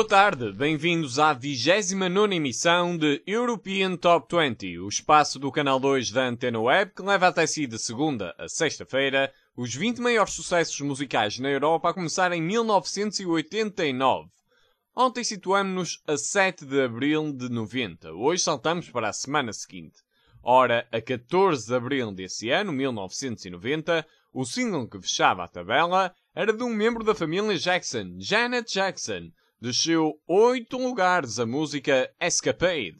tarde, bem-vindos à 29ª emissão de European Top 20, o espaço do canal 2 da Antena Web que leva até si de segunda a sexta-feira os 20 maiores sucessos musicais na Europa a começar em 1989. Ontem situamos-nos a 7 de abril de 90, hoje saltamos para a semana seguinte. Ora, a 14 de abril desse ano, 1990, o single que fechava a tabela era de um membro da família Jackson, Janet Jackson. Desceu 8 lugares a música Escapade.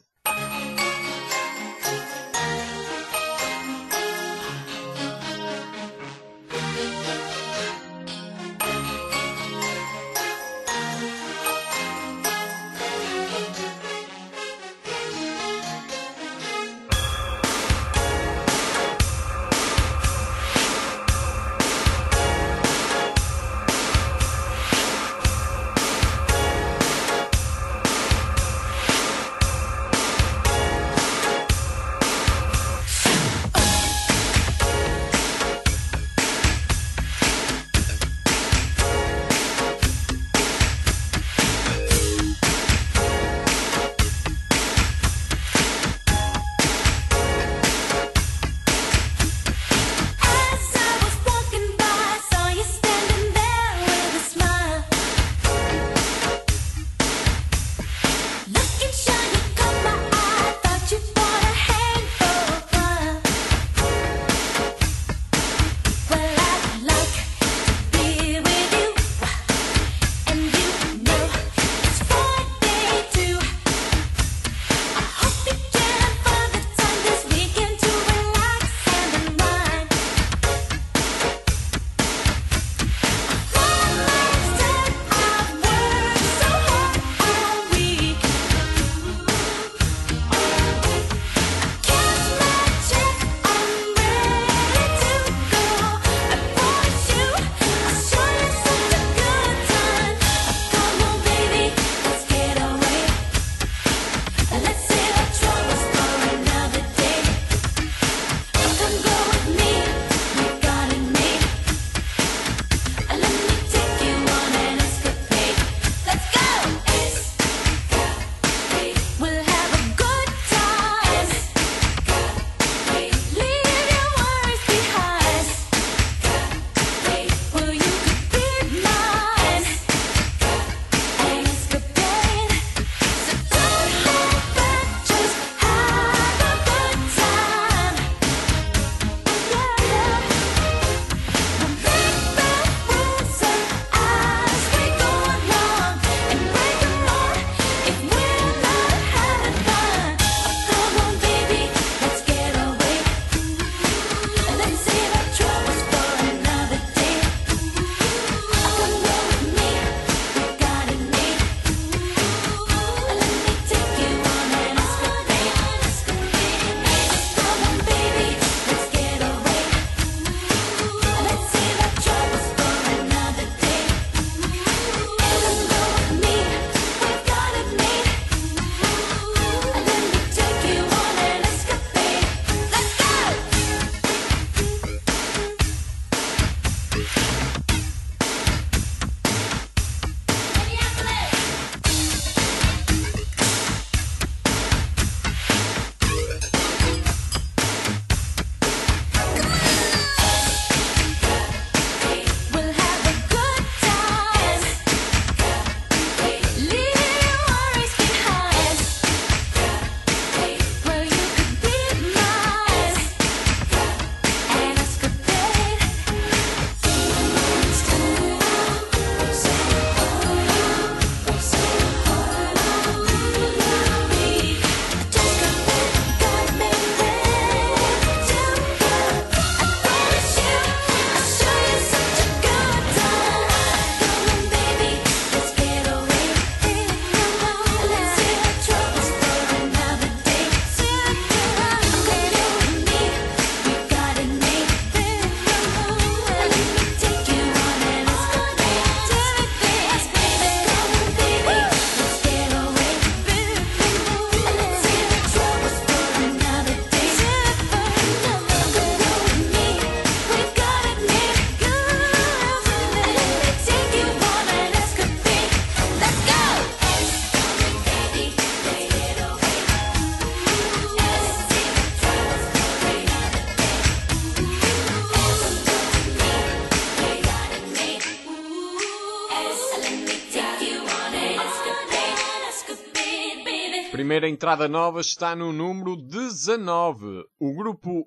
primeira entrada nova está no número 19, o grupo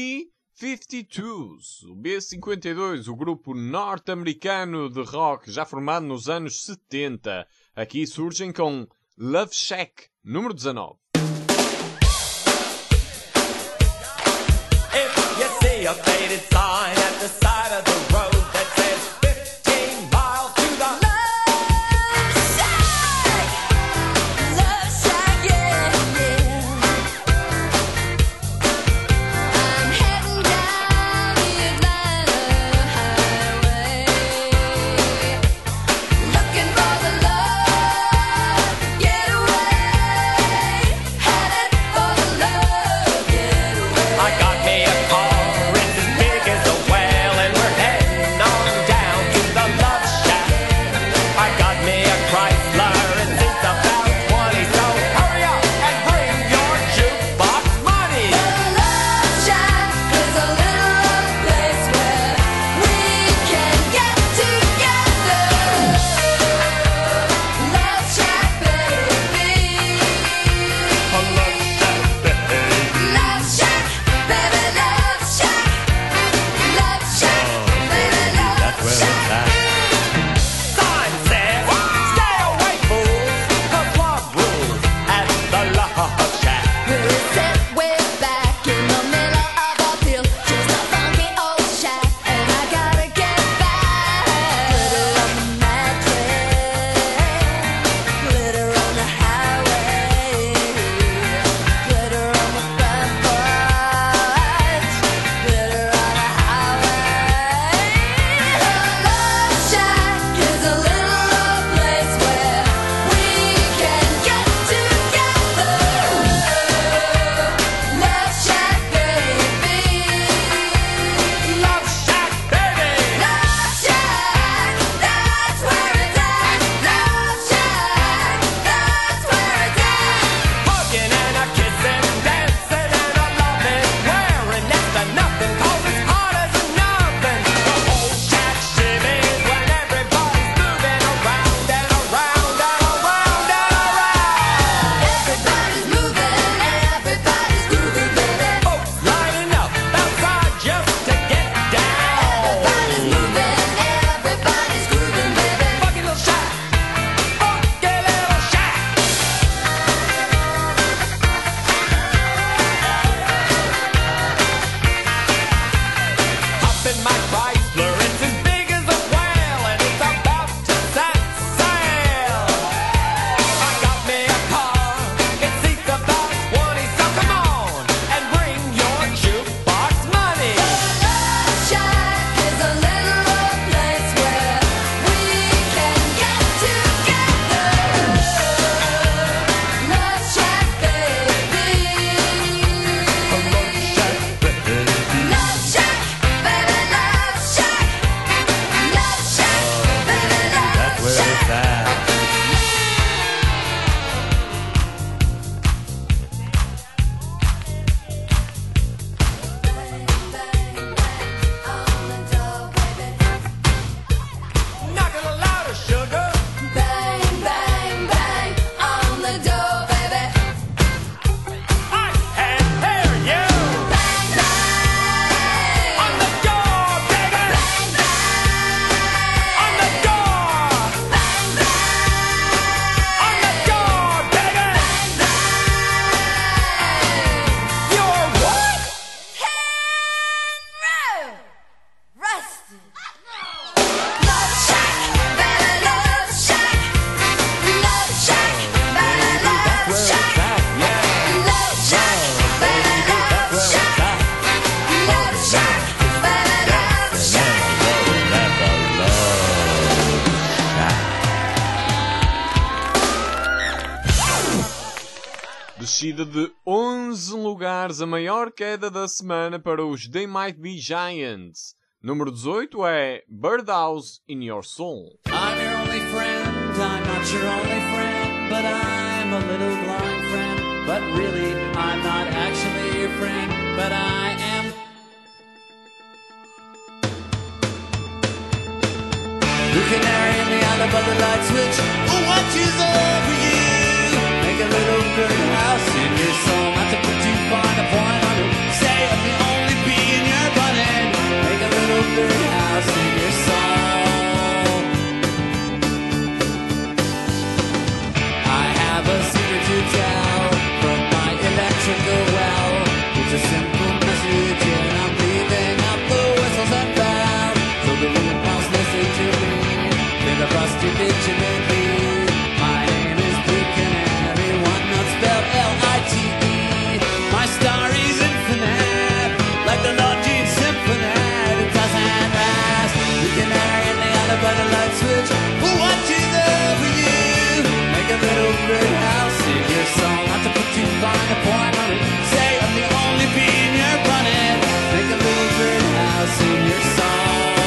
B-52s. O B-52, o grupo norte-americano de rock já formado nos anos 70. Aqui surgem com Love Shack, número 19. If you see a faded sign at the side of the road that says 15 miles to the Love Shack, yeah, yeah. I'm heading down the Atlanta highway, looking for the love getaway, headed for the love getaway. I got me a car, it's as big as a whale, and we're heading on down to the Love Shack. I got me a Chrysler, it seats about 20, so hurry up and bring your jukebox money. The Love Shack is a little old place where we can get together. Love Shack, baby. Love Shack, baby, Love Shack. Love Shack, baby, Love Shack. Sign says, stay away, fools, the club rules at the Love Shack. We'll sit way back in the middle of a field, just a funky old shack, and I gotta get back. Glitter on the mattress, glitter on the highway, glitter on the front porch, glitter on the highway. The Love Shack is a little old place where we can get together. Love Shack, baby. Love Shack, baby! Love Shack, that's where it's at. Love Shack, that's where it's at. Hugging and a kissing, dancing and a loving, wearing next to nothing, 'cause it's hot as a nothing. The whole shack shimmies when everybody's moving around and around and around and around. Everybody's moving and everybody's grooving, baby. Folks lining up outside just to get down. Everybody's moving and everybody's grooving, baby. Funky little shack, funky little shack. Hop in my Chrysler, it's as big as a whale, and it's about to set sail. I got me a car, it seats about 20, so come on and bring your jukebox money. Love Shack is a little old place where we can get together. Love Shack, baby. Love Shack, baby, Love Shack. Love Shack, baby, Love Shack. Bang, bang, bang on the door, baby. Knock it louder, sugar. Bang, bang, bang on the door, baby. I can hear you. Bang, bang On the door, baby. bang, bang On the door. bang, bang On the door, baby. You're what? Rusted. Love Shack, baby, Love Shack. Love Shack, baby, Love Shack. Love Shack, baby, Love Shack. Love Shack, baby, Love Shack. Descida de 11 lugares, a maior queda da semana para os They Might Be Giants. Número 18 é Birdhouse in Your Soul. I'm your only friend, I'm not your only friend, but I'm a little blind friend. But really, I'm not actually your friend, but I am. The canary in the island, but the light switch. Oh, watches over you. Make a little birdhouse. in your soul. Not to put too fine a point on it. Say I'm the only bee in your button. Make a little birdhouse in your soul. I have a secret to tell from my electrical well. It's a simple message and I'm leaving out the whistles and bells. So the room house listen to me. Filibuster vigilantly. My name is Blue Canary, one not spelled L-I-T-E. My star is infinite, like the Lord Jean Symphony. It doesn't rest. Blue Canary in the other by the light switch. Who watches over you? Make a little birdhouse in your soul. Not to put too fine a point on it. Say I'm the only bee in your bonnet. Make a little birdhouse in your soul.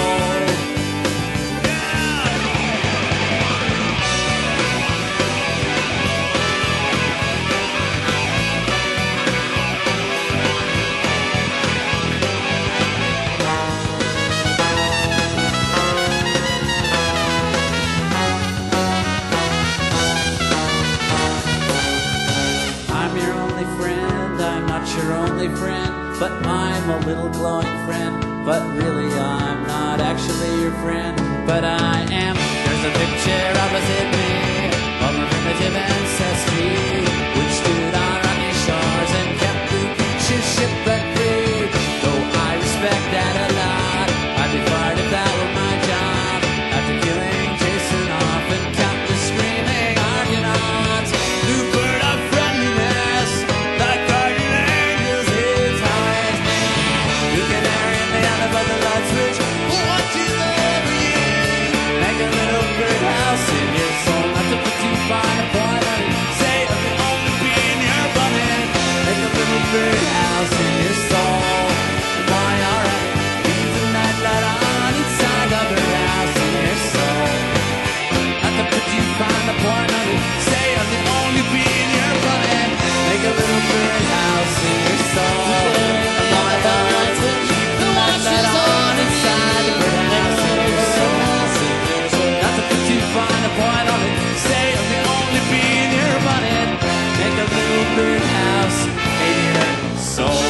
I'm your only friend, I'm not your only friend, but I'm a little glowing friend. But really I'm not actually your friend, but I am. There's a picture opposite me of a primitive ancestry, which stood on rocky shores and kept the beaches shipwreck free. Though I respect that a lot, I'd be fired if that were my job. After killing Jason off and countless screaming Argonauts, new bird of friendliness, like guardian angels, his eyes. You can carry in the other by the light switch. Who watches over you? Make a little birdhouse in your soul. Not to put too fine a point on it. Say I'm the only bee in your bonnet. Make a little birdhouse in your soul. Why are it? Leave the nightlight on inside the birdhouse in your soul. Not to put too fine a point on it. Say I'm the only bee in your bonnet. Make a little birdhouse in your soul. Why are it? Keep the nightlight on inside the birdhouse in your soul. Not to put too fine a point on it. Say I'm the only bee in your bonnet. Make a little birdhouse in your soul.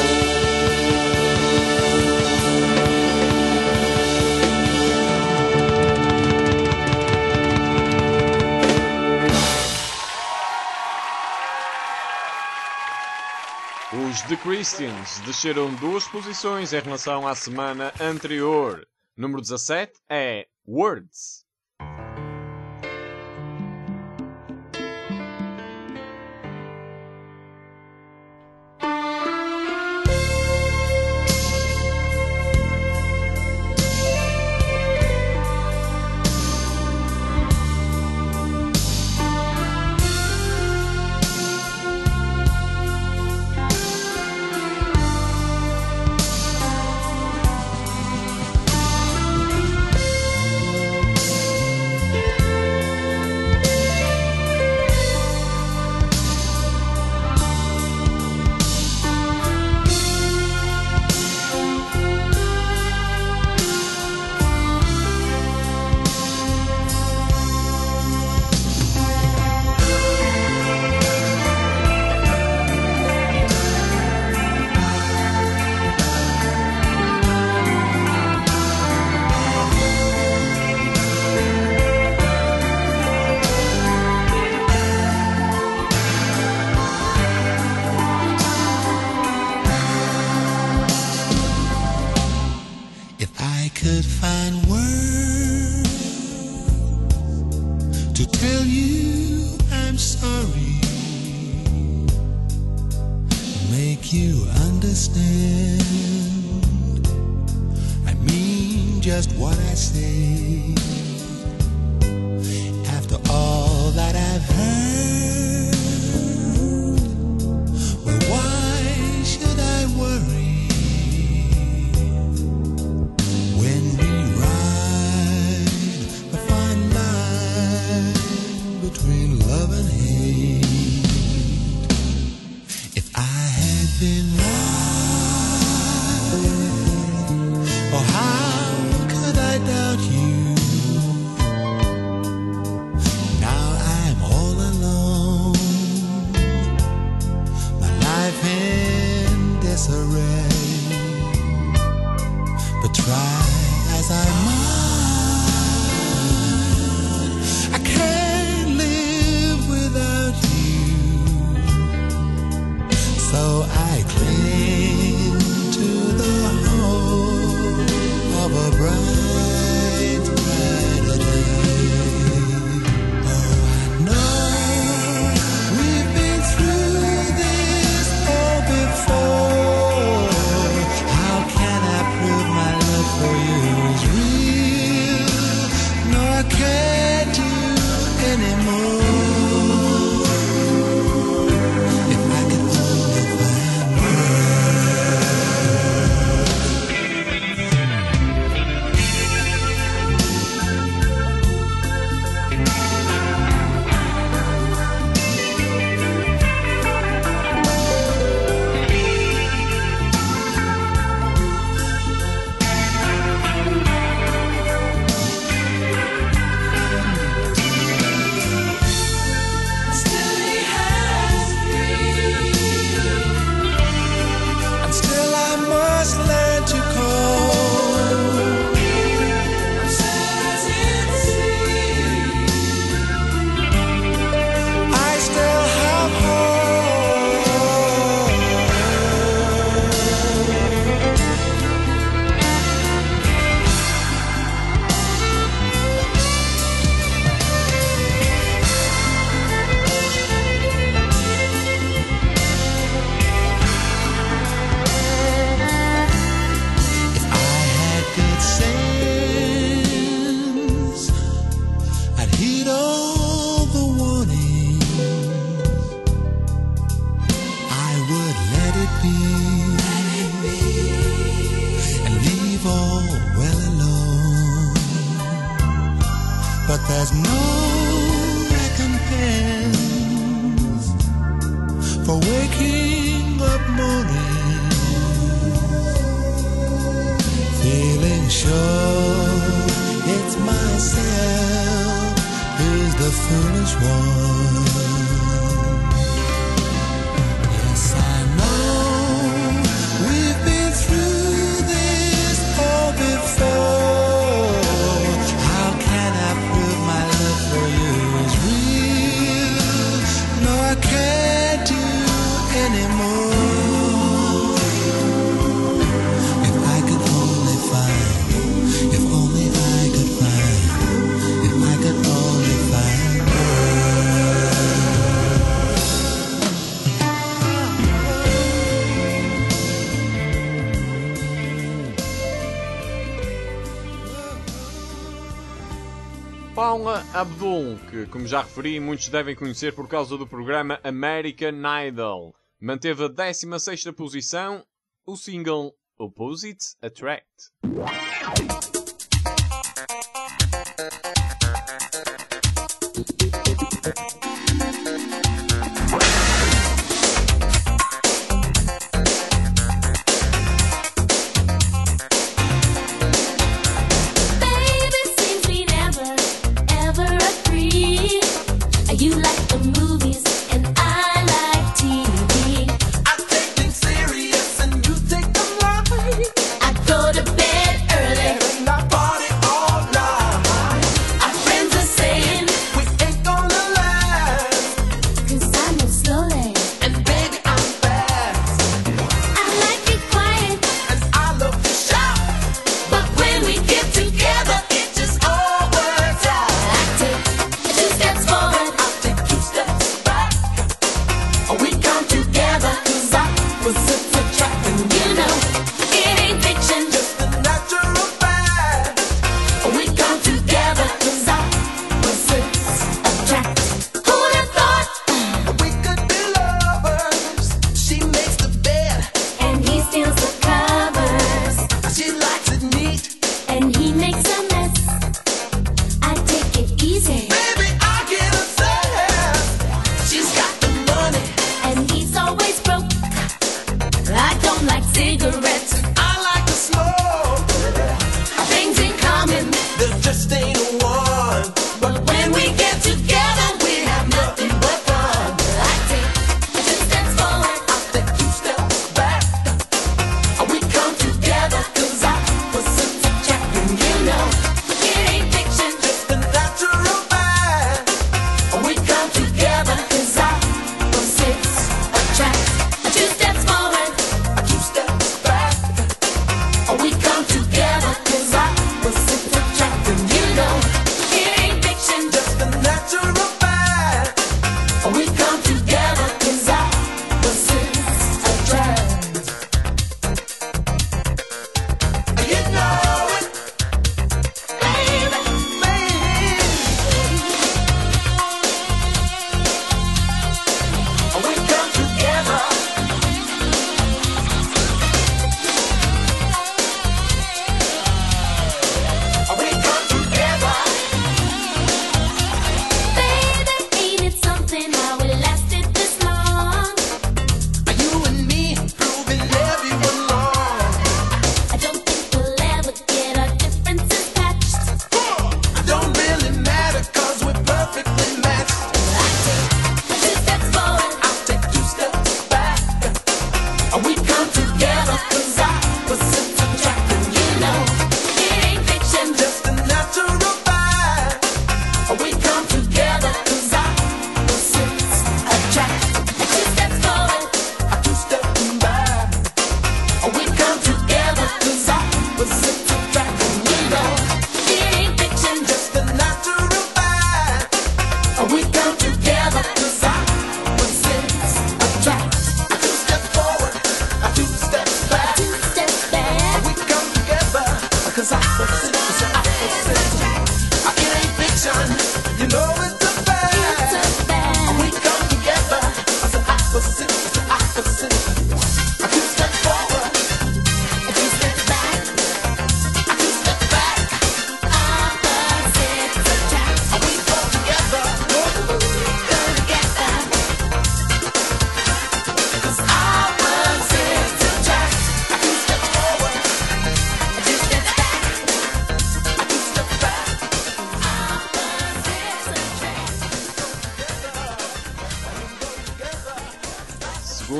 Os The Christians desceram 2 posições em relação à semana anterior. Número 17 é Words. could find words to tell you I'm sorry, make you understand. I mean just what I say. After all that I've heard, well, why should I worry? When we ride a fine line between love and hate, if I had been right, oh, how could I doubt you? Now I'm all alone, be, and leave all well alone. But there's no recompense for waking up morning, feeling sure it's myself who's the foolish one. Yes, I know we've been through this all before. How can I prove my love for you is real? No, I can't do anymore. If I could only find, if only I could find, if I could only find Paula Abdul, que, como já referi, muitos devem conhecer por causa do programa American Idol, manteve a 16ª posição o single Opposites Attract. Baby, seems we never, ever agree. You like the movies and I like TV. I take things serious and you take them light. I go to bed early. And I party all night. Our friends are saying, We ain't gonna last. 'cause I move slowly. And baby, I'm fast. I like it quiet, And I love to shout. but when we get together, It just all works out. I take 2 steps forward. I'll take 2 steps back. We come together 'cause opposites attract. And You know, it ain't fiction. just the natural fact. We come together 'cause opposites attract. Who'd have thought? We could be lovers. She makes the bed. And he steals the covers. She likes it neat. And he makes a mess. I take it easy. Baby, I get obsessed. She's got the money. And he's always broke. I don't like cigarettes. I like to smoke. Things in common. There just ain't one. But when we get together, we have nothing but fun. I take 2 steps forward. I'll take 2 steps back. We come together 'cause opposites attract. And you know, It ain't fiction. just the natural fact. We come together 'cause opposites attract. 2 steps forward. 2 steps back. We come together 'cause opposites attract. And you know, It ain't fiction. just the natural fact. We come together 'cause opposites attract. You know it, Baby. baby. We come together. We come together. Baby, ain't it something how it lasted this long? You and me proving everyone wrong. I don't think we'll ever get our differences patched. Don't really matter 'cause we're perfectly matched. I take 2 steps forward. I'll take 2 steps back. We come together 'cause opposites attract. And you know, It ain't fiction. just the natural fact. We come together 'cause opposites attract. 2 steps forward. 2 steps back. We come together 'cause opposites attract. And you know, It ain't fiction. just the natural fact. We come together 'cause opposites attract. 2 steps forward, 2 steps back. 2 steps back.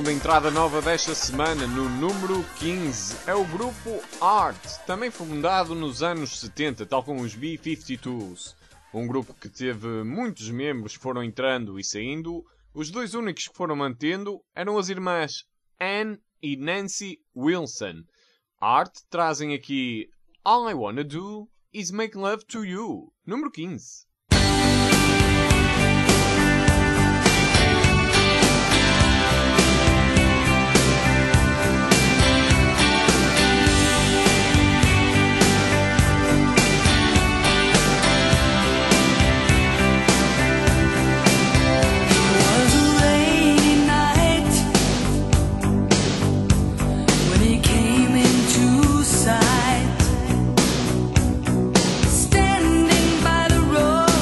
segunda entrada nova desta semana, no número 15, é o grupo Art, também fundado nos anos 70, tal como os B-52s. Um grupo que teve muitos membros que foram entrando e saindo. Os dois únicos que foram mantendo eram as irmãs Anne e Nancy Wilson. Art trazem aqui All I Wanna Do Is Make Love to You, número 15. Standing by the road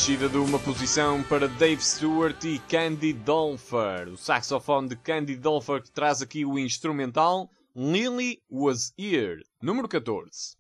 descida de uma posição para Dave Stewart e Candy Dulfer. O saxofone de Candy Dulfer que traz aqui o instrumental Lily Was Here, número 14.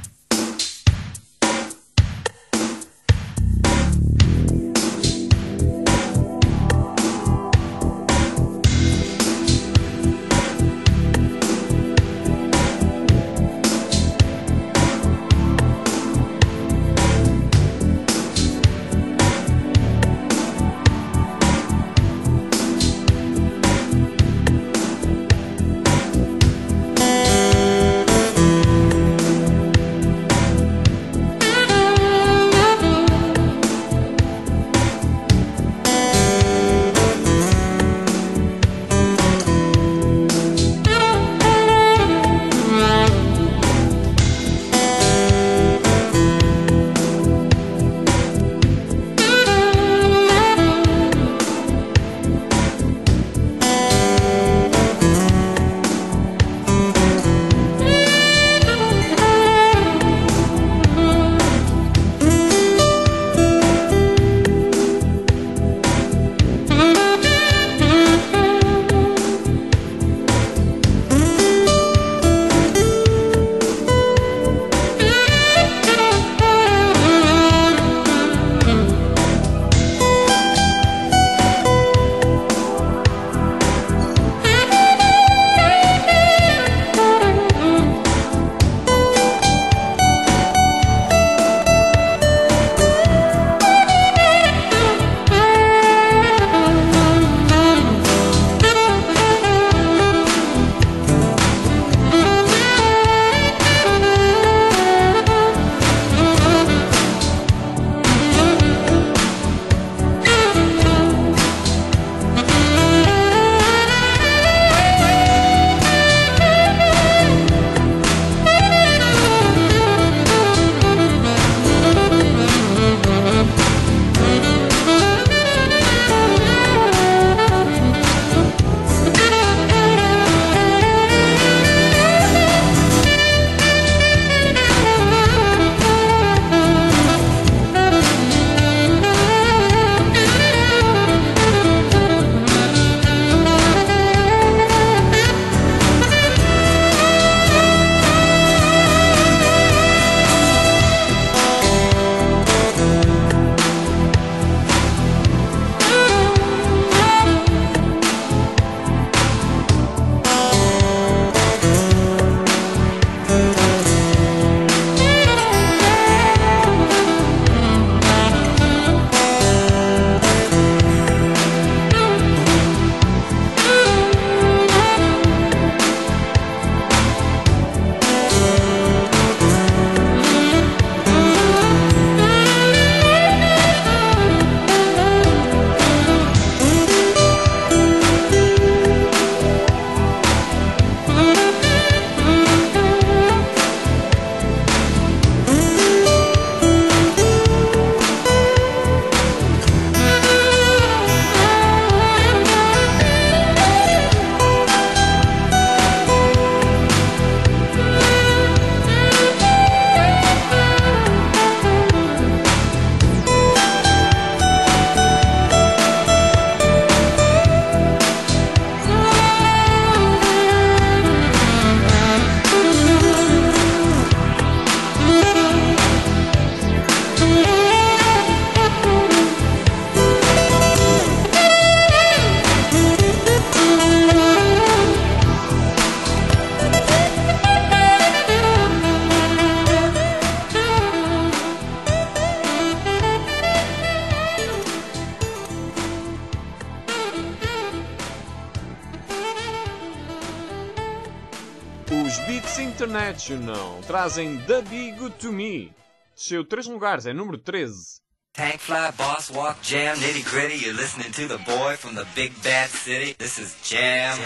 Os Beats International trazem The Be Good To Me. Desceu 3 lugares, é número 13. Tank fly, boss walk, jam, nitty gritty. You're listening to the boy from the big bad city. This is Jam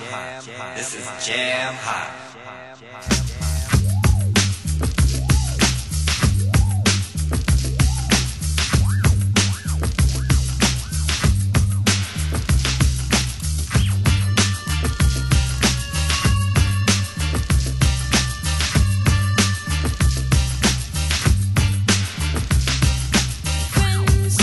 Hot. This is Jam Hot. Friends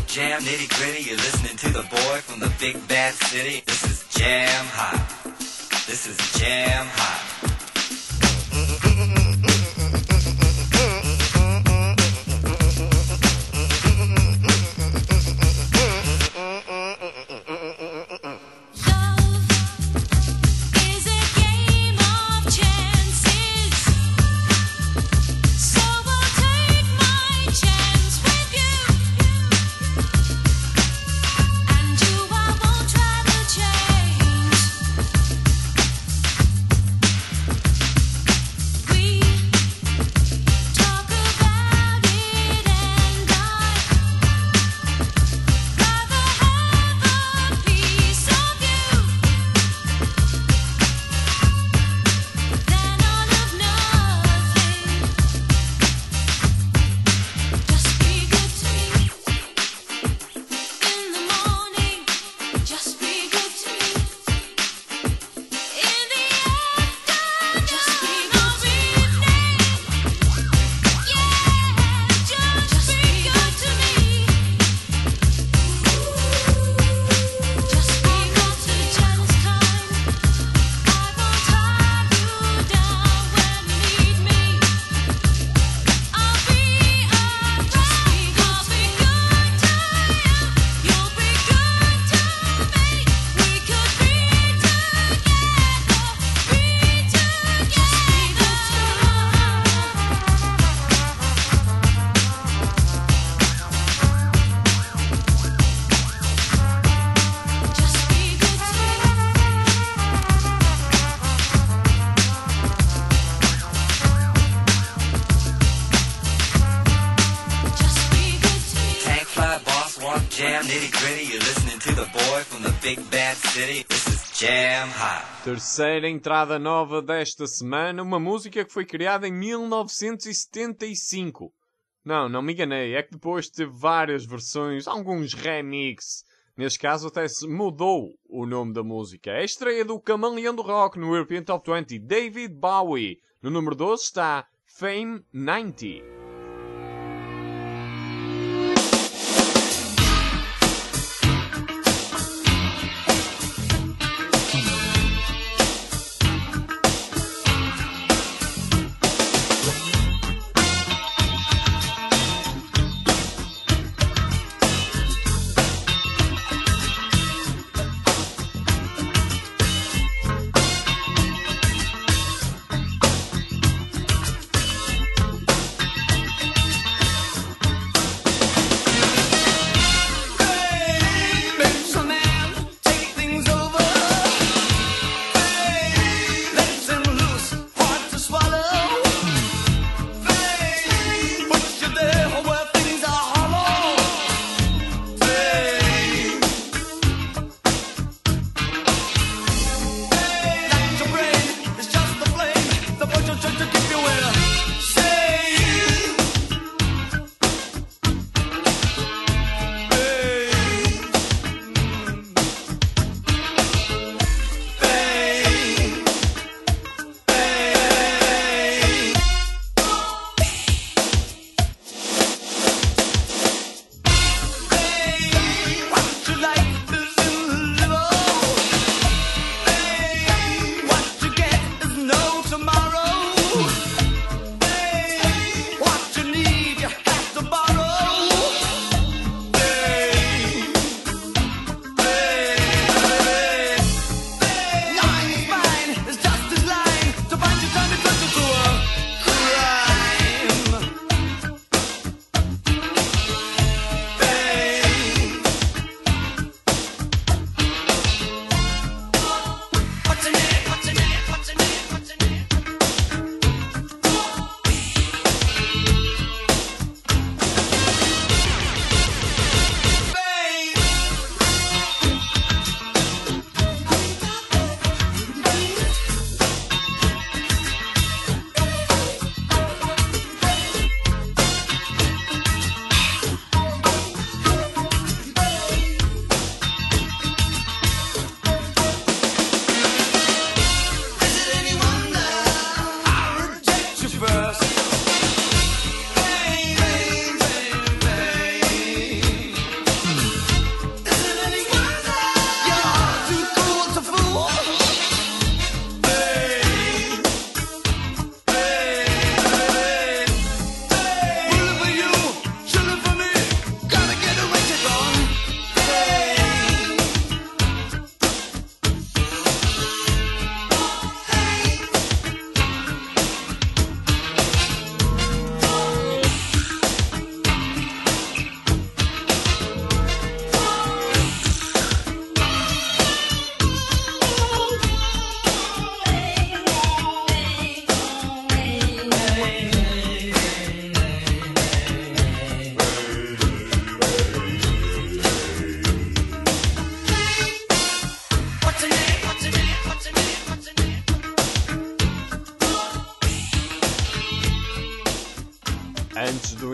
jam nitty gritty. You're listening to the boy from the big bad city. This is Jam Hot. This is Jam Hot. Is a game of chances, so I'll take my chance with you, and I won't try to change. We talk about it, and I'd rather have a piece of you than all of nothing. Just be good to me in the morning. Just be good to me in the afternoon. Just be good to me. Yeah, just be good to me. Just be good to chance time. I won't tie you down when you need me. I'll be around. I'll be good to you. You'll be good to me. We could be together. Just be good to Just be good to Just be good to me. Tank fly, boss walk, jam nitty gritty. You're listening to the boy from the big bad city. This is Jam Hot. Terceira entrada nova desta semana, uma música que foi criada em 1975. Não me enganei, é que depois teve várias versões, alguns remix. Neste caso até se mudou o nome da música. É a estreia do camaleão do rock no European Top 20, David Bowie. No número 12 está Fame 90.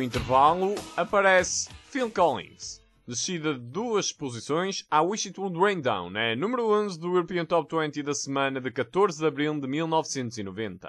intervalo, aparece Phil Collins. Descida de 2 posições, a Wish It Would Rain Down é número 11 do European Top 20 da semana de 14 de abril de 1990.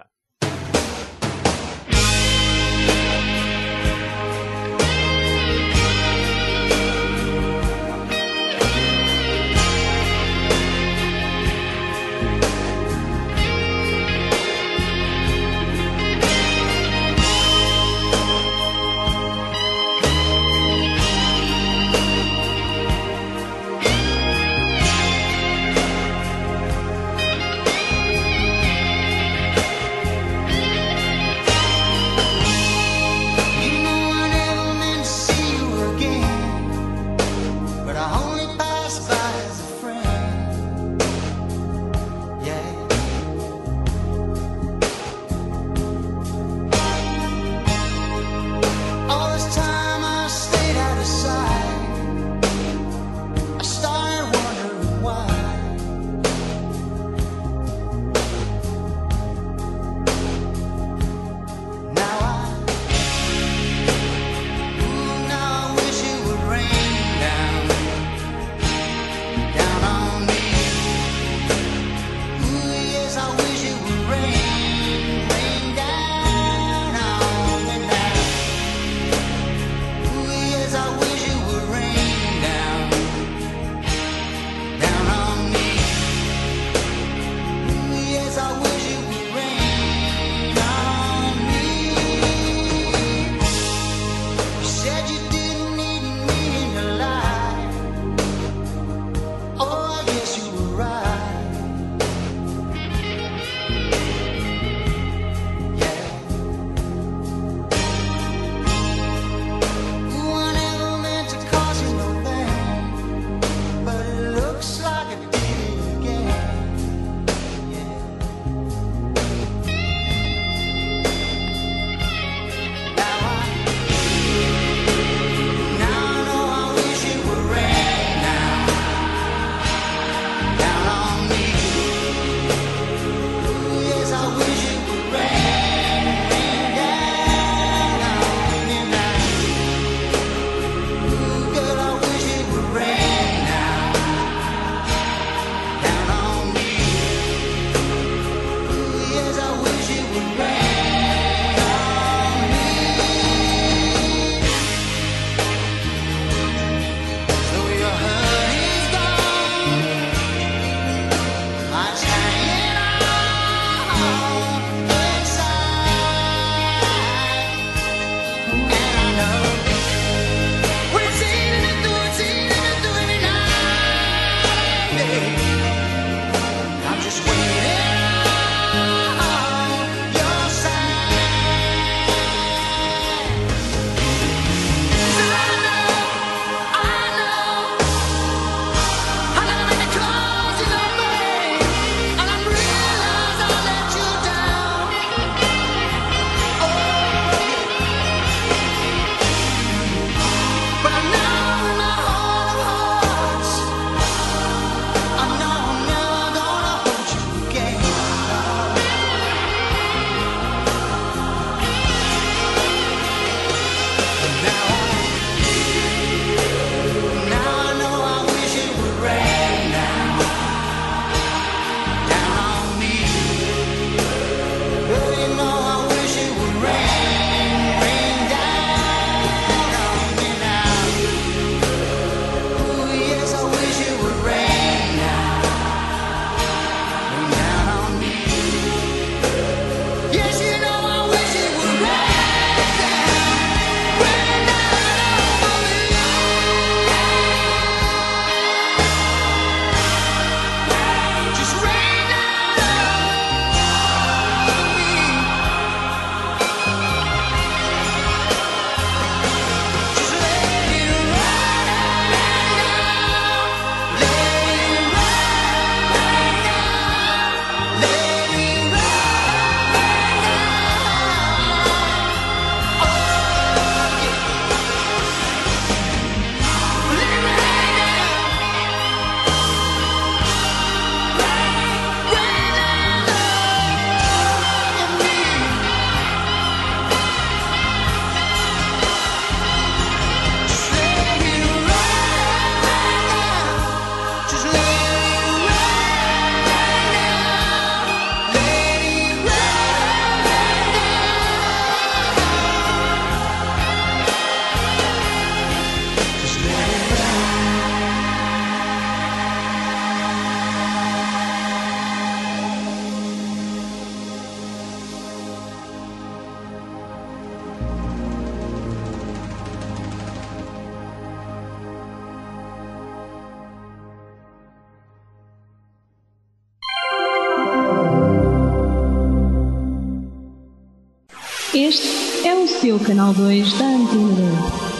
Este é o seu canal 2 da Antena 2.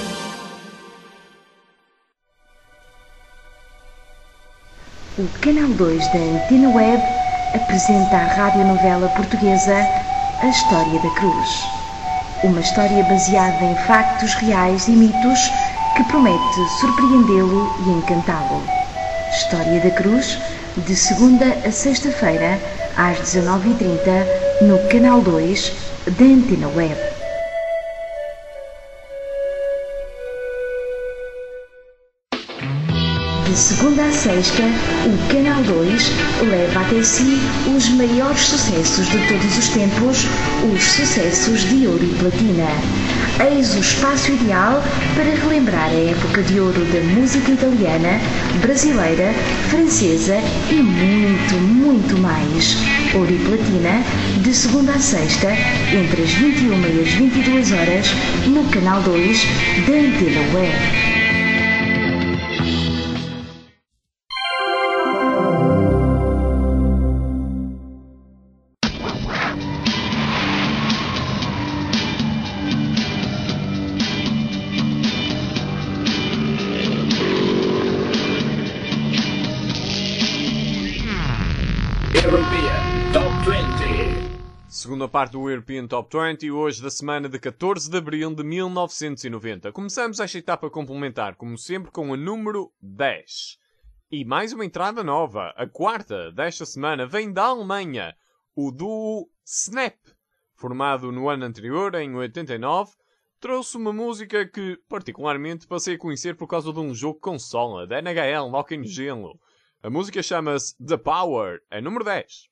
O Canal 2 da Antena Web apresenta à radionovela portuguesa A História da Cruz. Uma história baseada em factos reais e mitos que promete surpreendê-lo e encantá-lo. História da Cruz, de segunda a sexta-feira, às 19h30, no Canal 2 da Antena Web. De segunda a sexta, o Canal 2 leva até si os maiores sucessos de todos os tempos, os sucessos de ouro e platina. Eis o espaço ideal para relembrar a época de ouro da música italiana, brasileira, francesa e muito, muito mais. Ouro e platina, de segunda a sexta, entre as 21 e as 22 horas, no Canal 2 da Antena Web. Segunda parte do European Top 20, hoje da semana de 14 de abril de 1990. Começamos esta etapa complementar, como sempre, com a número 10. E mais uma entrada nova. A quarta desta semana vem da Alemanha. O duo Snap, formado no ano anterior, em 89, trouxe uma música que, particularmente, passei a conhecer por causa de um jogo consola, da NHL, Hockey no Gelo. A música chama-se The Power, é número 10.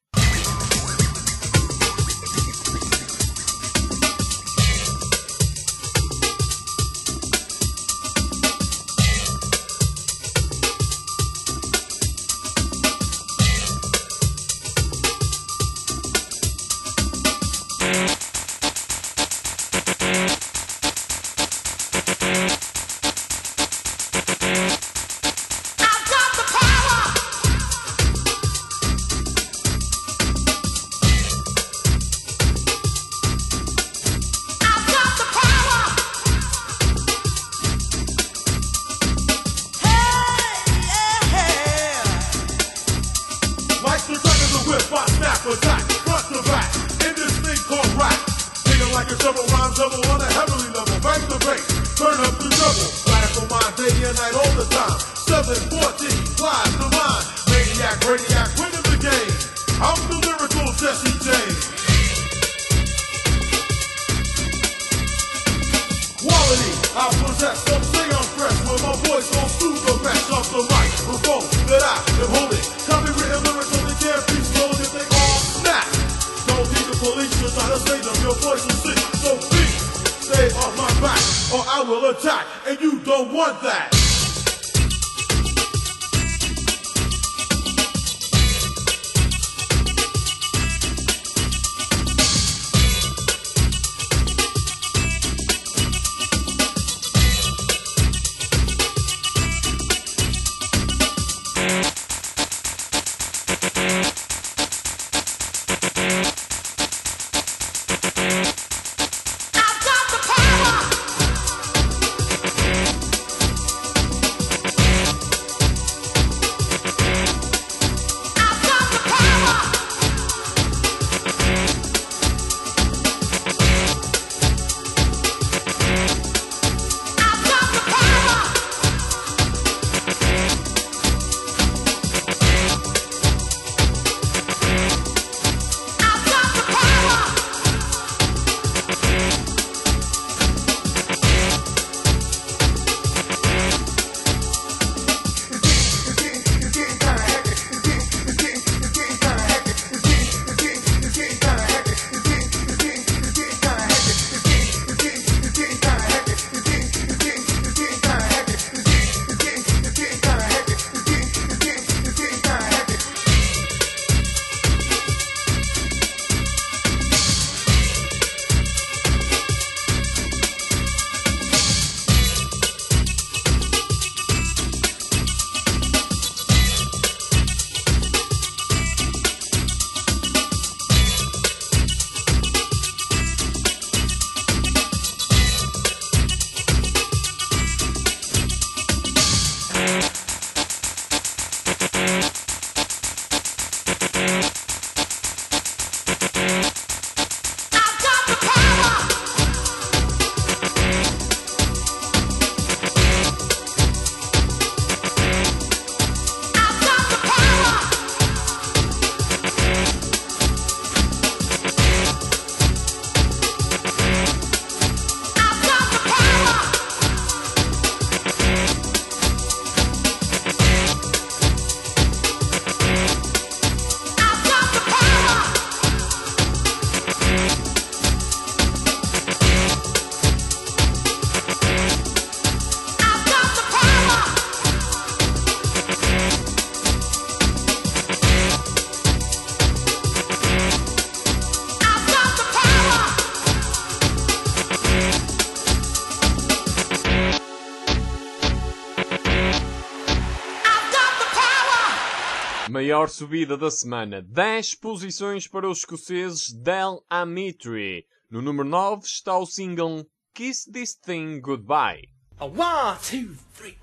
maior subida da semana. 10 posições para os escoceses Del Amitri. No número 9 está o single Kiss This Thing Goodbye. 1, 2, 3.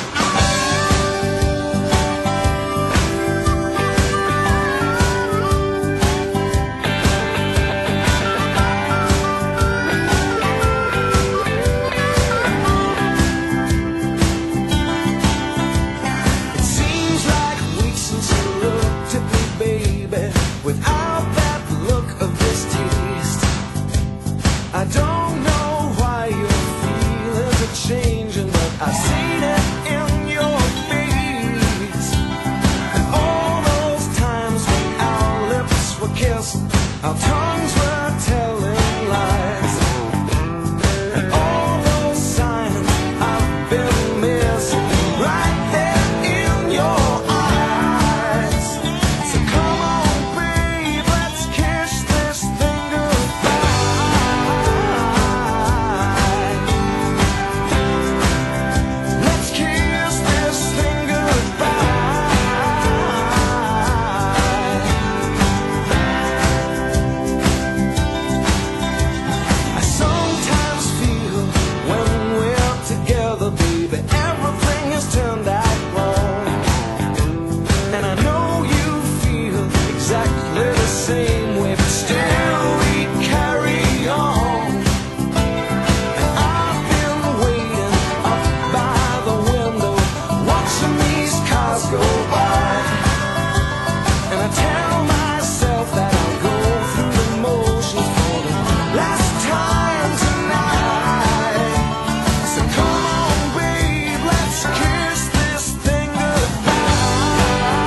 It seems like weeks since you looked at me, baby, without that look of distaste. I don't know why your feelings are changing, but I've seen it in your face. And all those times when our lips were kissing, our tongues were telling lies. And all those signs I've been missing, right there in your eyes. So come on, babe, let's kiss this thing goodbye. Let's kiss this thing goodbye. I sometimes feel when we're together, baby, everything has turned out wrong. And I know you feel exactly the same way, but still we carry on. And I've been waiting up by the window, watching these cars go by. And I tell myself that I'll go through the motions for the last time tonight. So come on, babe, let's kiss this thing goodbye.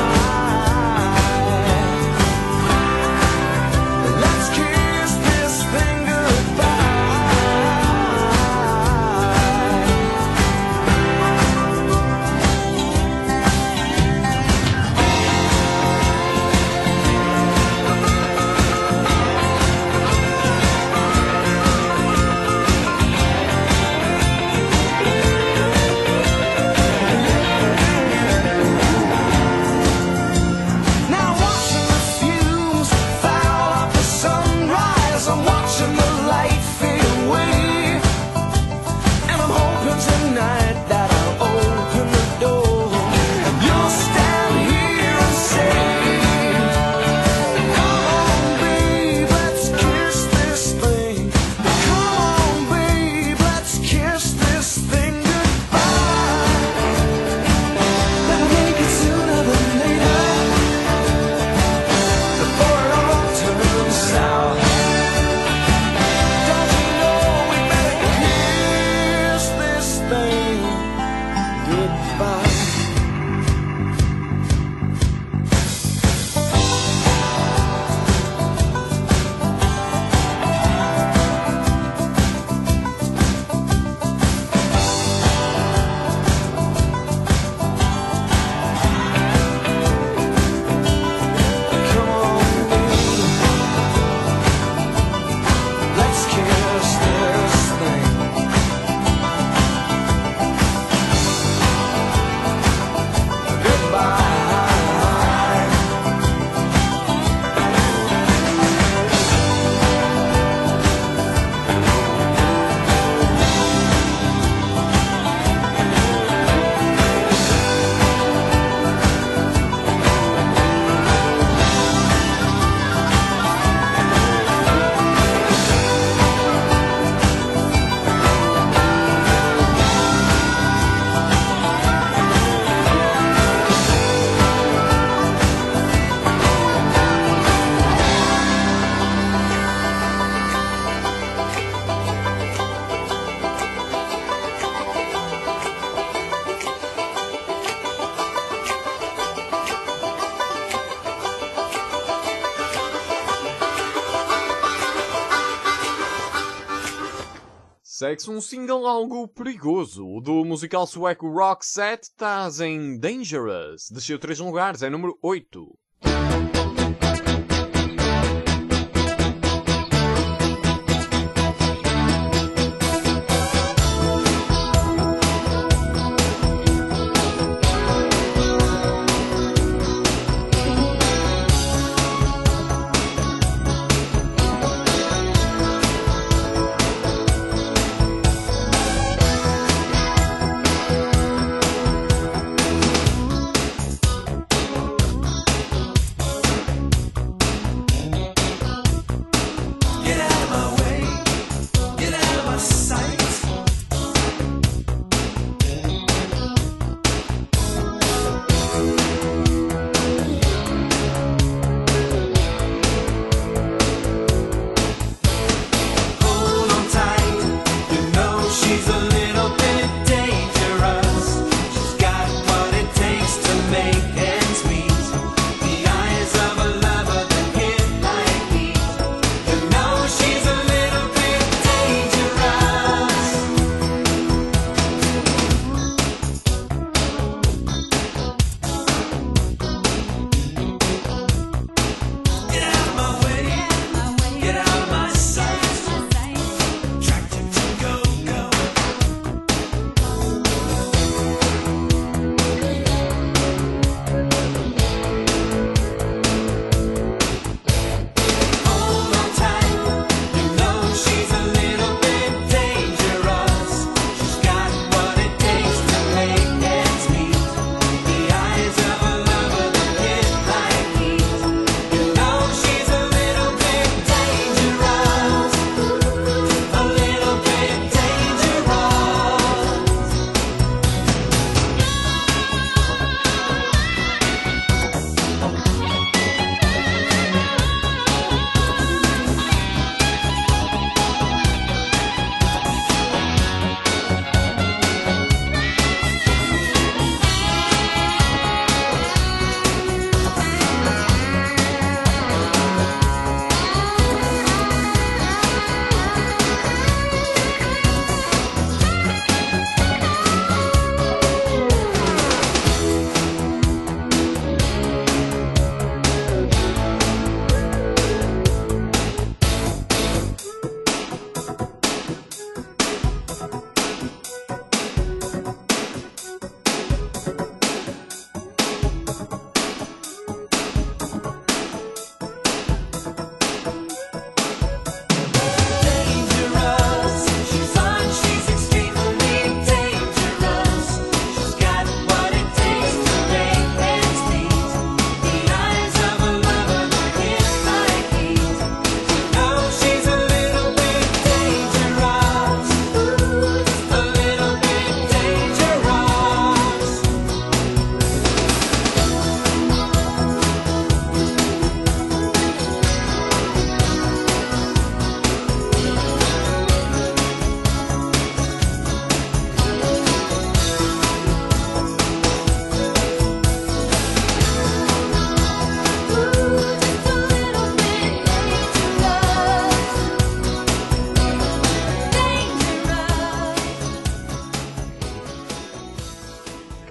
Let's kiss this thing goodbye. Now watching the fumes foul up the sunrise, I'm watching the light fade away. And I'm hoping tonight that I'll open the door and you'll stand here and say, come on, babe, let's kiss this thing. Come on, babe, let's kiss this thing goodbye. Better make it sooner than later, before it all turns sour. Don't you know we better kiss this thing goodbye? Come on, baby, let's kiss this thing. Goodbye. Segue-se um single algo perigoso. O do musical sueco Roxette estás em Dangerous. Desceu 3 lugares, é número 8.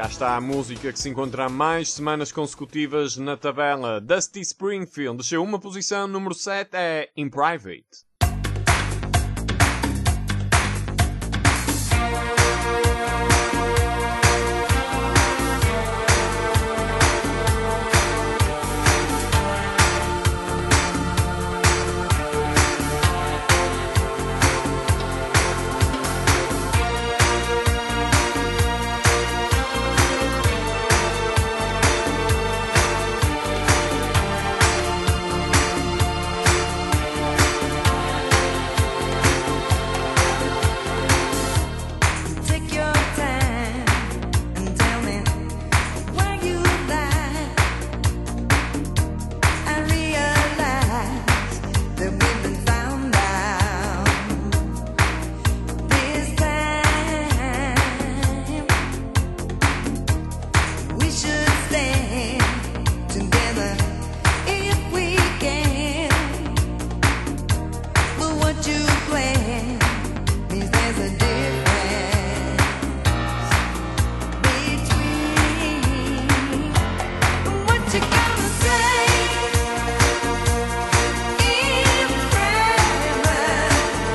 Cá está a música que se encontra há mais semanas consecutivas na tabela. Dusty Springfield desceu uma posição, número 7 é In Private. Take your time and tell me where you lie. I realize that we've been found out. This time we should stand together if we can. But what you plan means there's a difference between what you gonna say in private.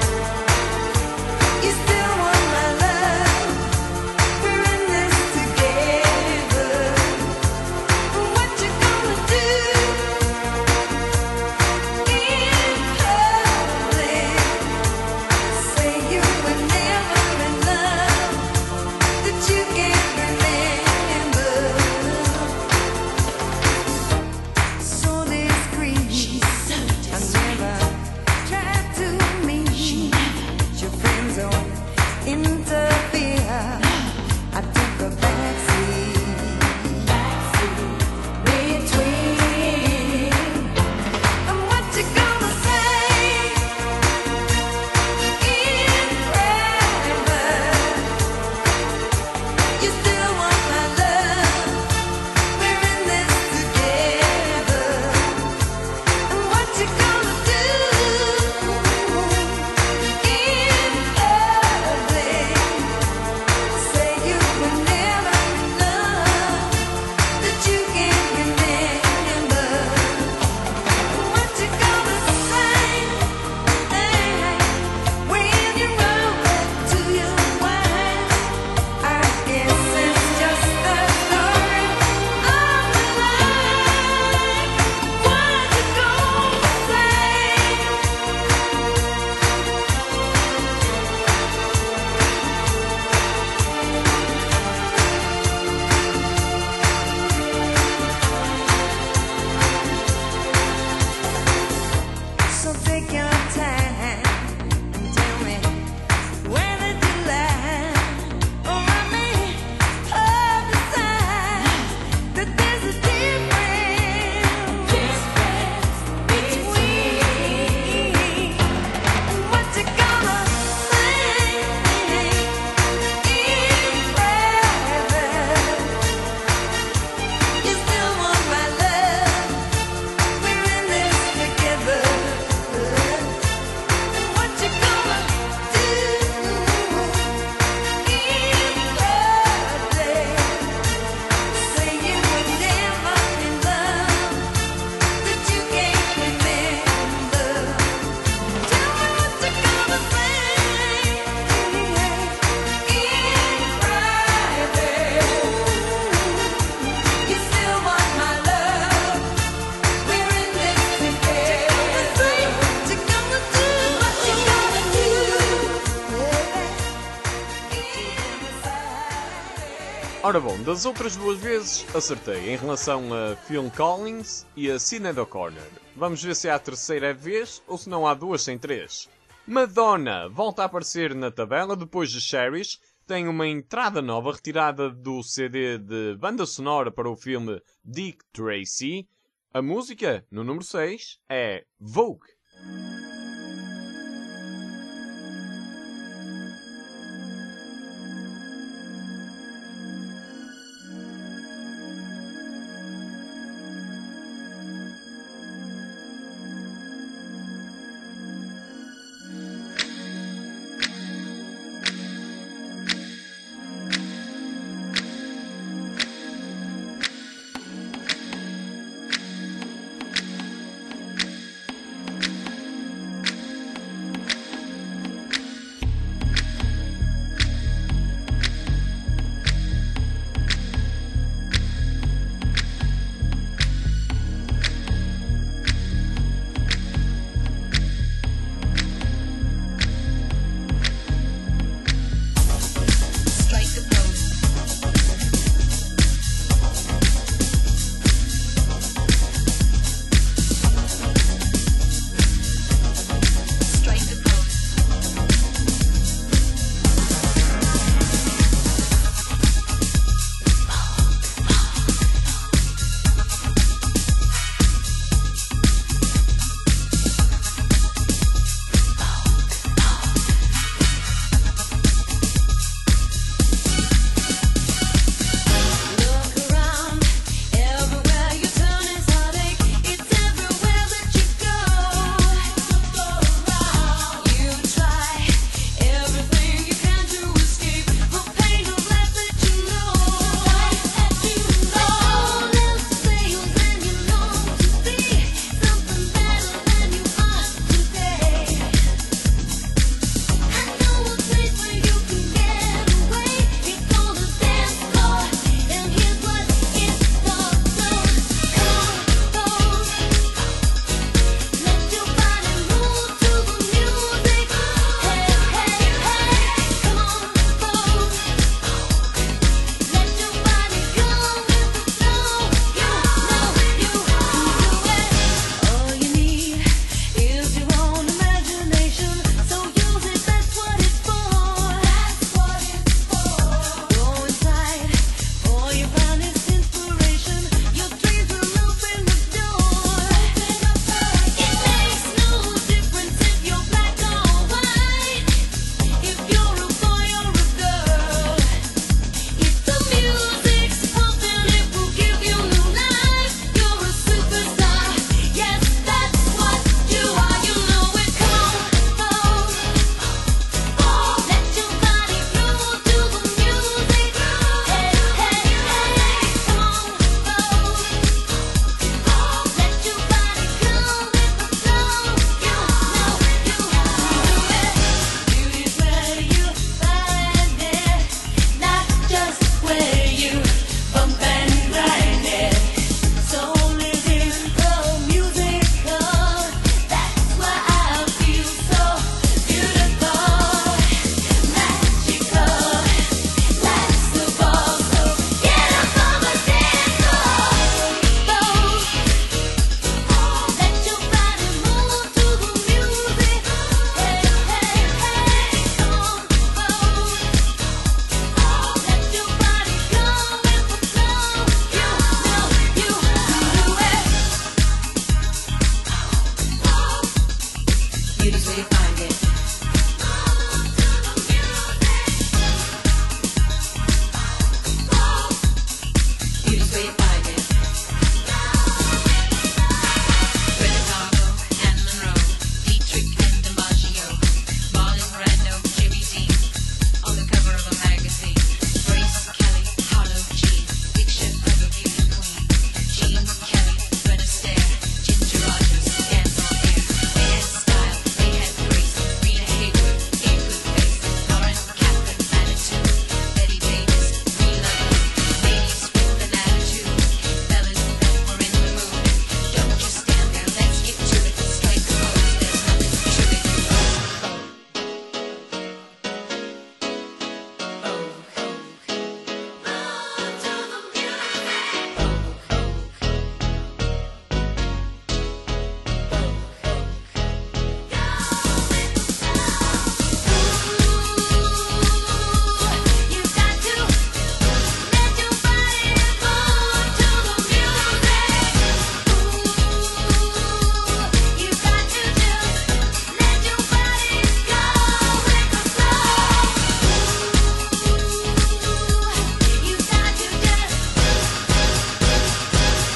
You still want my love. We're in this together. What you gonna do in public? Say you were never in love, that you can't remember. So discreet, I never tried to meet. Your friends don't interfere. I took a backseat between. And what you gonna say in private? You still want my love. We're in this together. And what you gonna do in public? Say you were never in love, that you can't remember. What you gonna say when you roll back to your wife? I guess it's just the story of my life. What you gonna say? So take your time and tell me where did you lie? Or I may publicize that there's a difference between what you gonna say in private. You still want my love. We're in this together. What you gonna do in public? Say you were never in love, that you can't remember. Tell me what you gonna say in private. You still want my love. We're in this together. What you gonna do? What you gonna do, Ora bom, das outras duas vezes acertei em relação a Phil Collins e a Sinead O'Connor. Vamos ver se há a terceira vez ou se não há duas sem três. Madonna volta a aparecer na tabela depois de Cherish. Tem uma entrada nova retirada do CD de banda sonora para o filme Dick Tracy. A música, no número 6, é Vogue.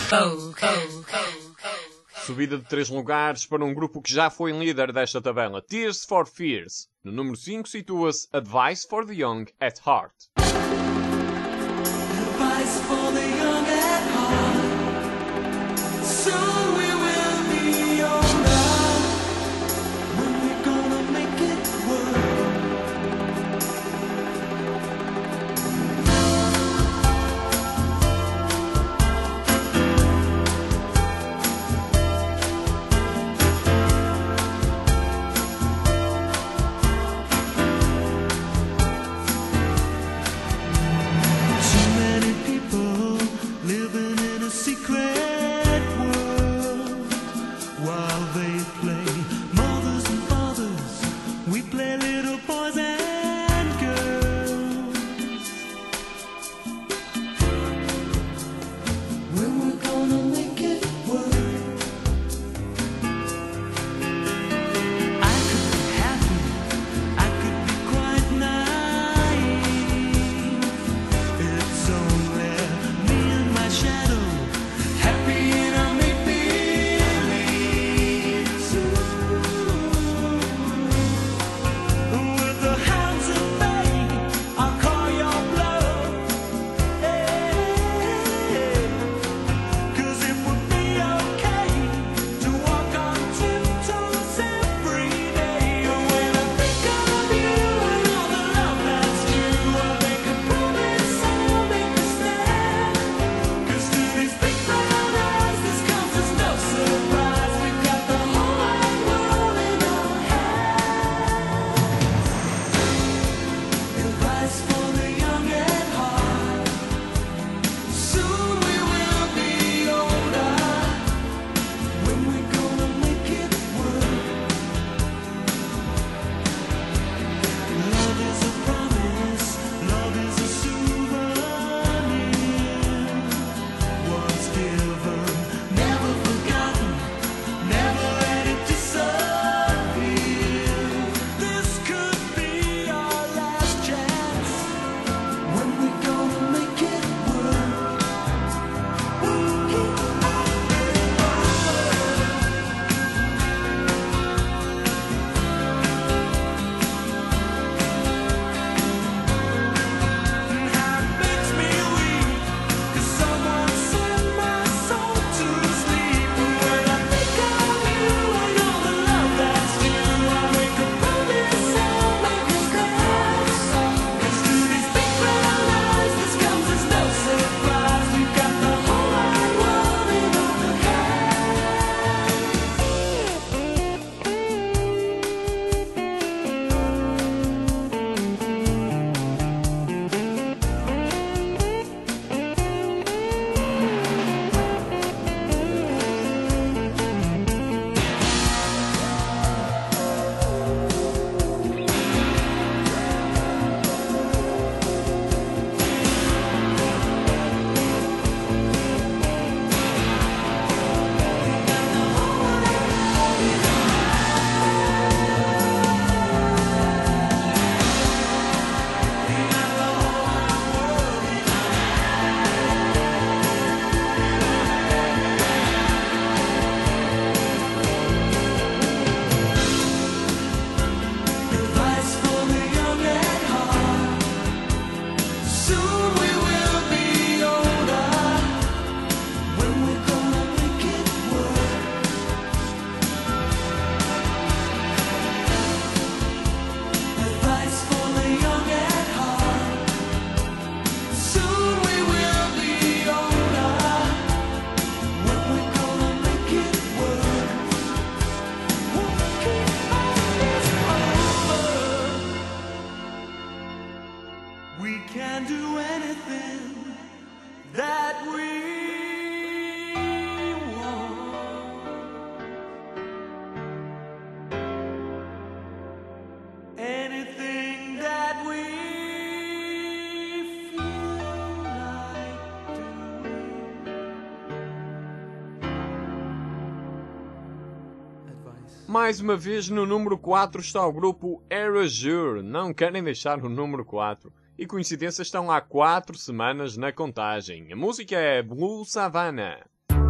Subida de 3 lugares para um grupo que já foi líder desta tabela, Tears for Fears. No número 5 situa-se Advice for the Young at Heart. Advice for the young at heart. Soon we will be older. When we're gonna make it work. Too many people living in a secret world. While they play mothers and fathers, we play little boys and girls. When we're gonna make it work. I could be happy, I could be quite naive. It's only me and my shadow, happy in a make-believe. With the hounds at bay, I'll call your bluff. Hey, 'cause it would be okay to walk on tiptoes every day. When I think of you and all the love that's due, I make a promise I'll make a stand. 'Cause to these big brown eyes, this comes as no surprise. We've got the whole wide world in our hands. Advice for the young at heart. Soon we will be older. When we're gonna make it work. Love is a promise, love is a souvenir. Once given, never forgotten, never let it disappear. This could be our last chance. When we're gonna make it work. How it makes me weak, 'cause someone sent my soul to sleep. When I think of you and all the love that's due, I make a promise I'll make a stand. 'Cause to these big brown eyes, this comes as no surprise. We've got the whole wide world in our Advice for the young at heart. Soon we will be older. When we're gonna make it work. Advice for the young at heart. Soon we will be older. When we're gonna make it work. Walking on this over. We can do anything that we want. Anything that we feel like doing. Advice. Mais uma vez, no número 4 está o grupo Erasure. Não querem deixar o número 4. E coincidência, estão há 4 semanas na contagem. A música é Blue Savannah.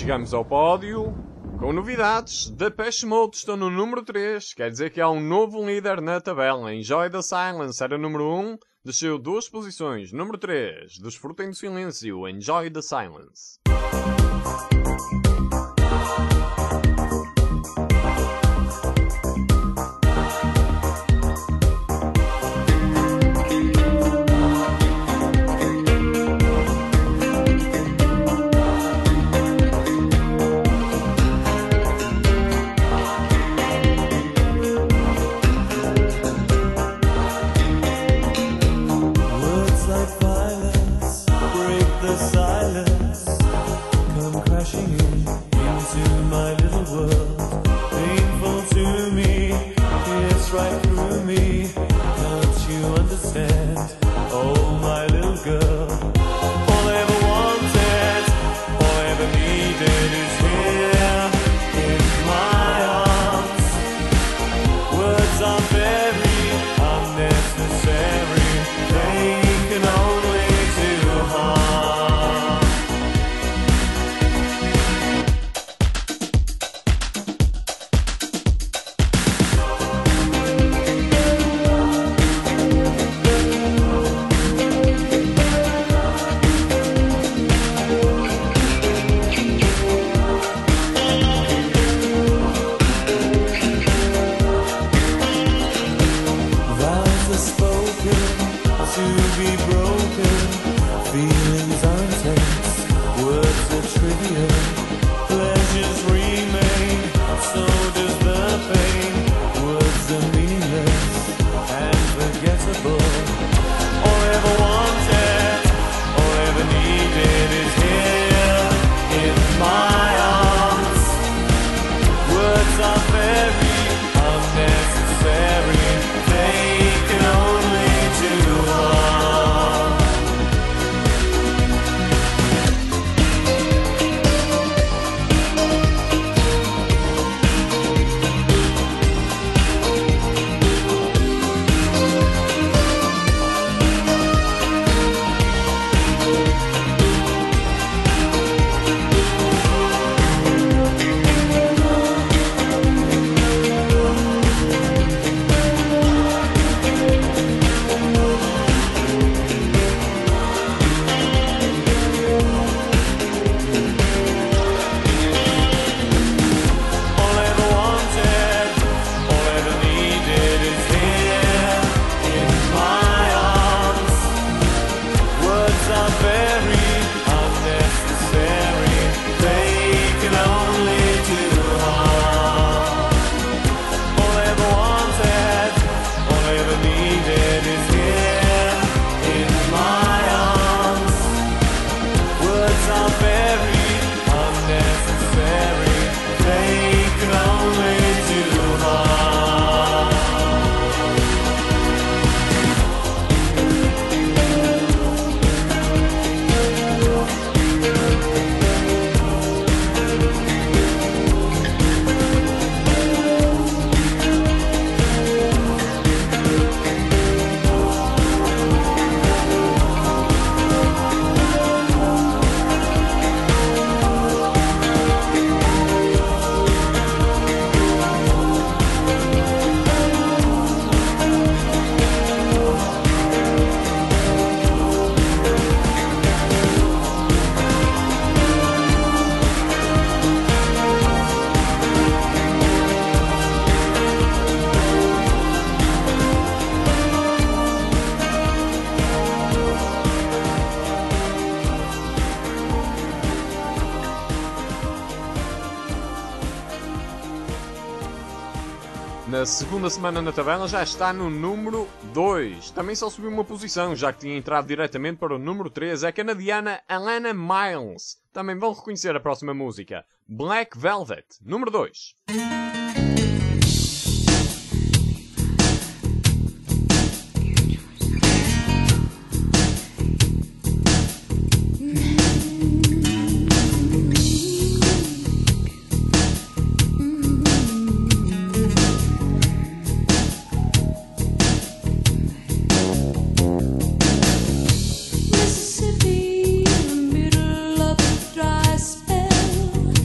chegamos ao pódio com novidades. Depeche Mode estão no número 3, quer dizer que há um novo líder na tabela. Enjoy the Silence era número 1, desceu 2 posições. Número 3, Desfrutem do Silêncio, Enjoy the Silence. Words like violence break the silence, come crashing into my little world. Painful to me, it's right through me. Can't you understand? Oh, my little girl. All I ever wanted, all I ever needed is here in my arms. Words are very unnecessary. They can only do harm. Vows are spoken to be broken. Feelings are intense. Words are trivial. Pleasures remain. So does the pain. Words are meaningless and forgettable. All I ever wanted, all I ever needed is here in my arms. Words are very unnecessary. They can only do harm. All I ever wanted, all I ever needed is here in my arms. Words are very unnecessary. They can only do harm. All I ever wanted, all I ever needed is here in my arms. Words are very unnecessary. They can only do harm. Na segunda semana na tabela já está no número 2. Também só subiu uma posição, já que tinha entrado diretamente para o número 3. É a canadiana Alana Miles. Também vão reconhecer a próxima música, Black Velvet, número 2. Mississippi, in the middle of a dry spell.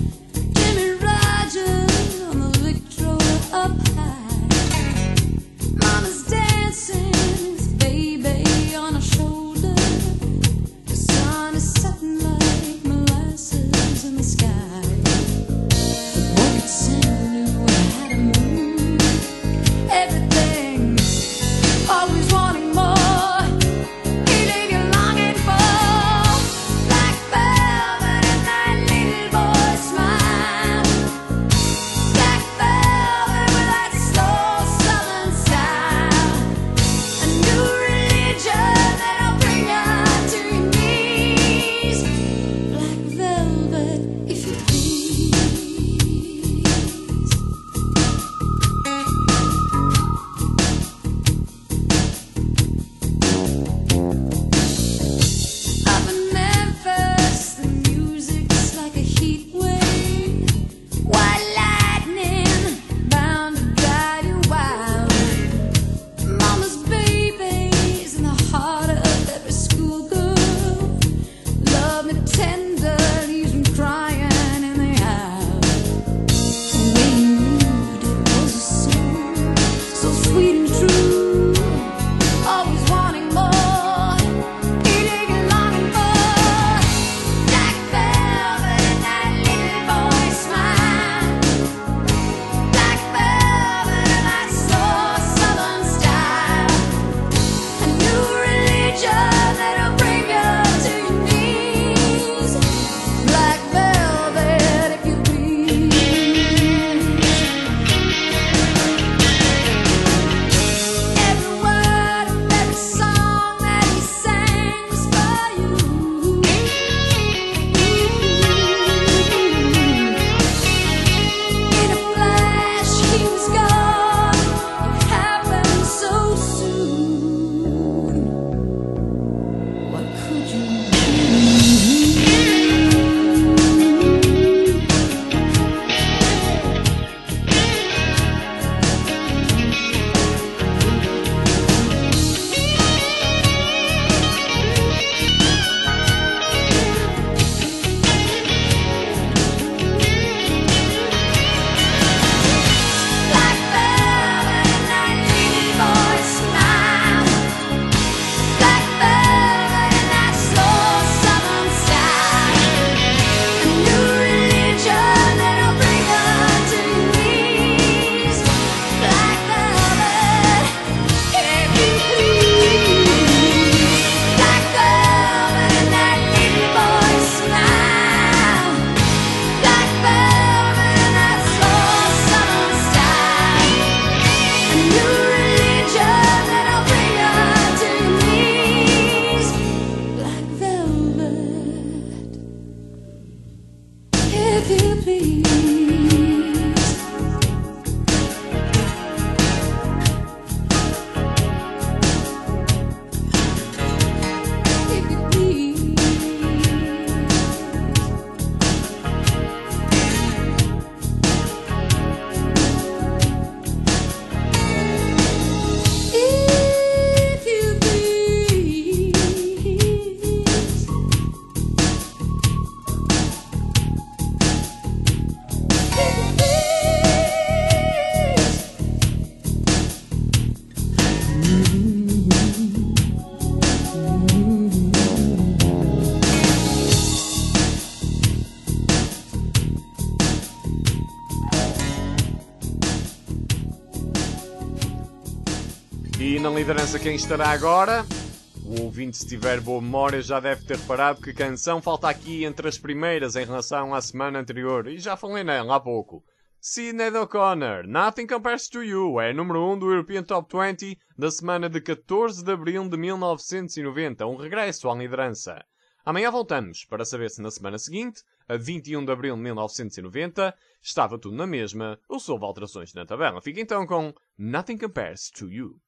liderança quem estará agora? O ouvinte, se tiver boa memória, já deve ter reparado que canção falta aqui entre as primeiras em relação à semana anterior, e já falei nela há pouco. Sinead O'Connor, Nothing Compares to You, é número 1 do European Top 20 da semana de 14 de abril de 1990, um regresso à liderança. Amanhã voltamos para saber se na semana seguinte, a 21 de abril de 1990, estava tudo na mesma ou se houve alterações na tabela. Fica então com Nothing Compares to You.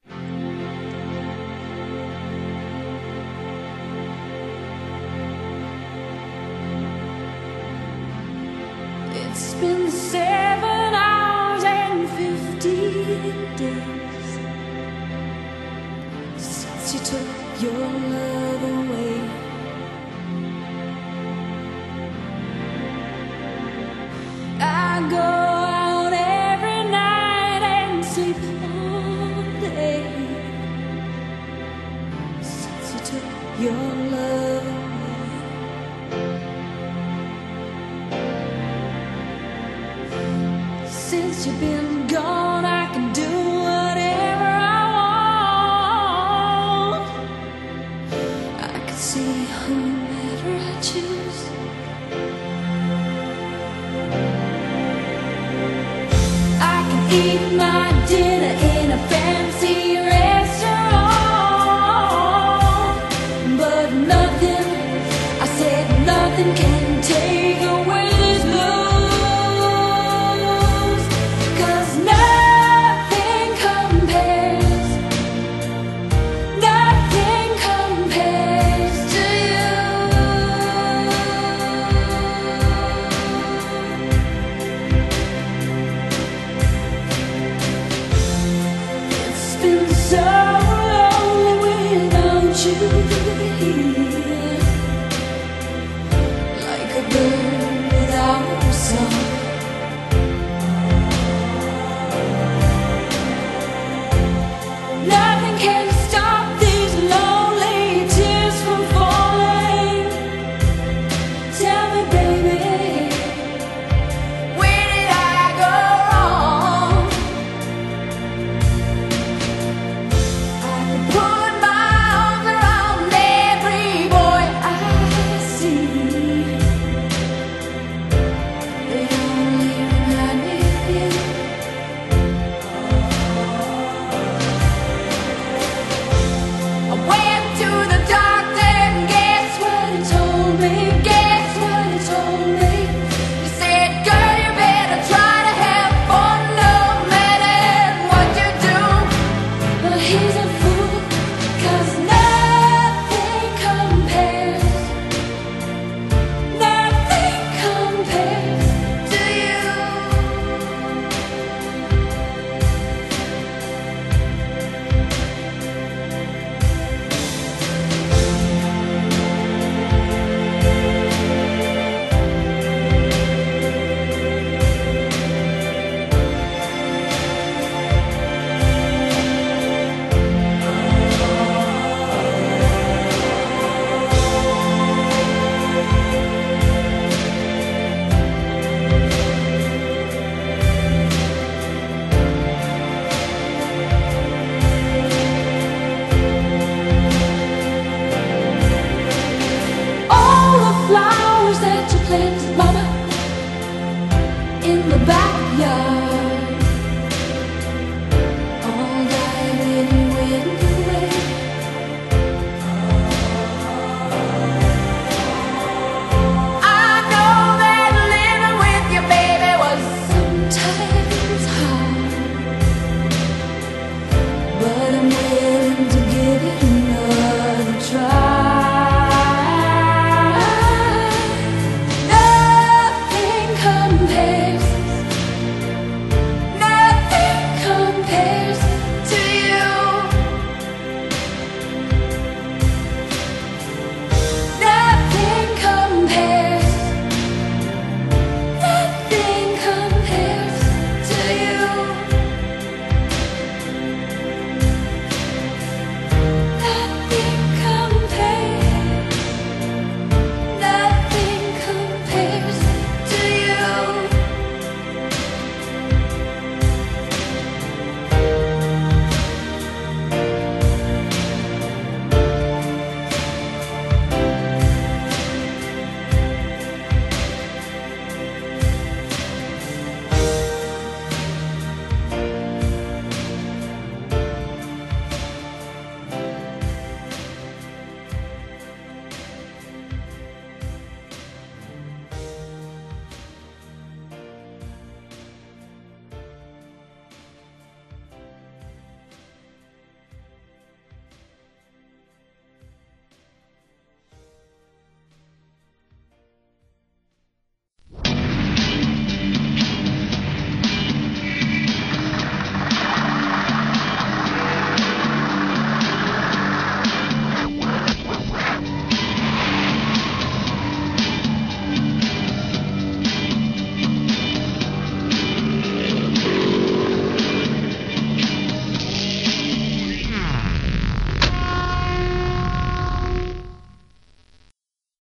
It's been 7 hours and 15 days since you took your love away. I go out every night and sleep all day since you took your love away. Since you've been gone, I can do whatever I want. I can see whomever I choose. I can eat my dinner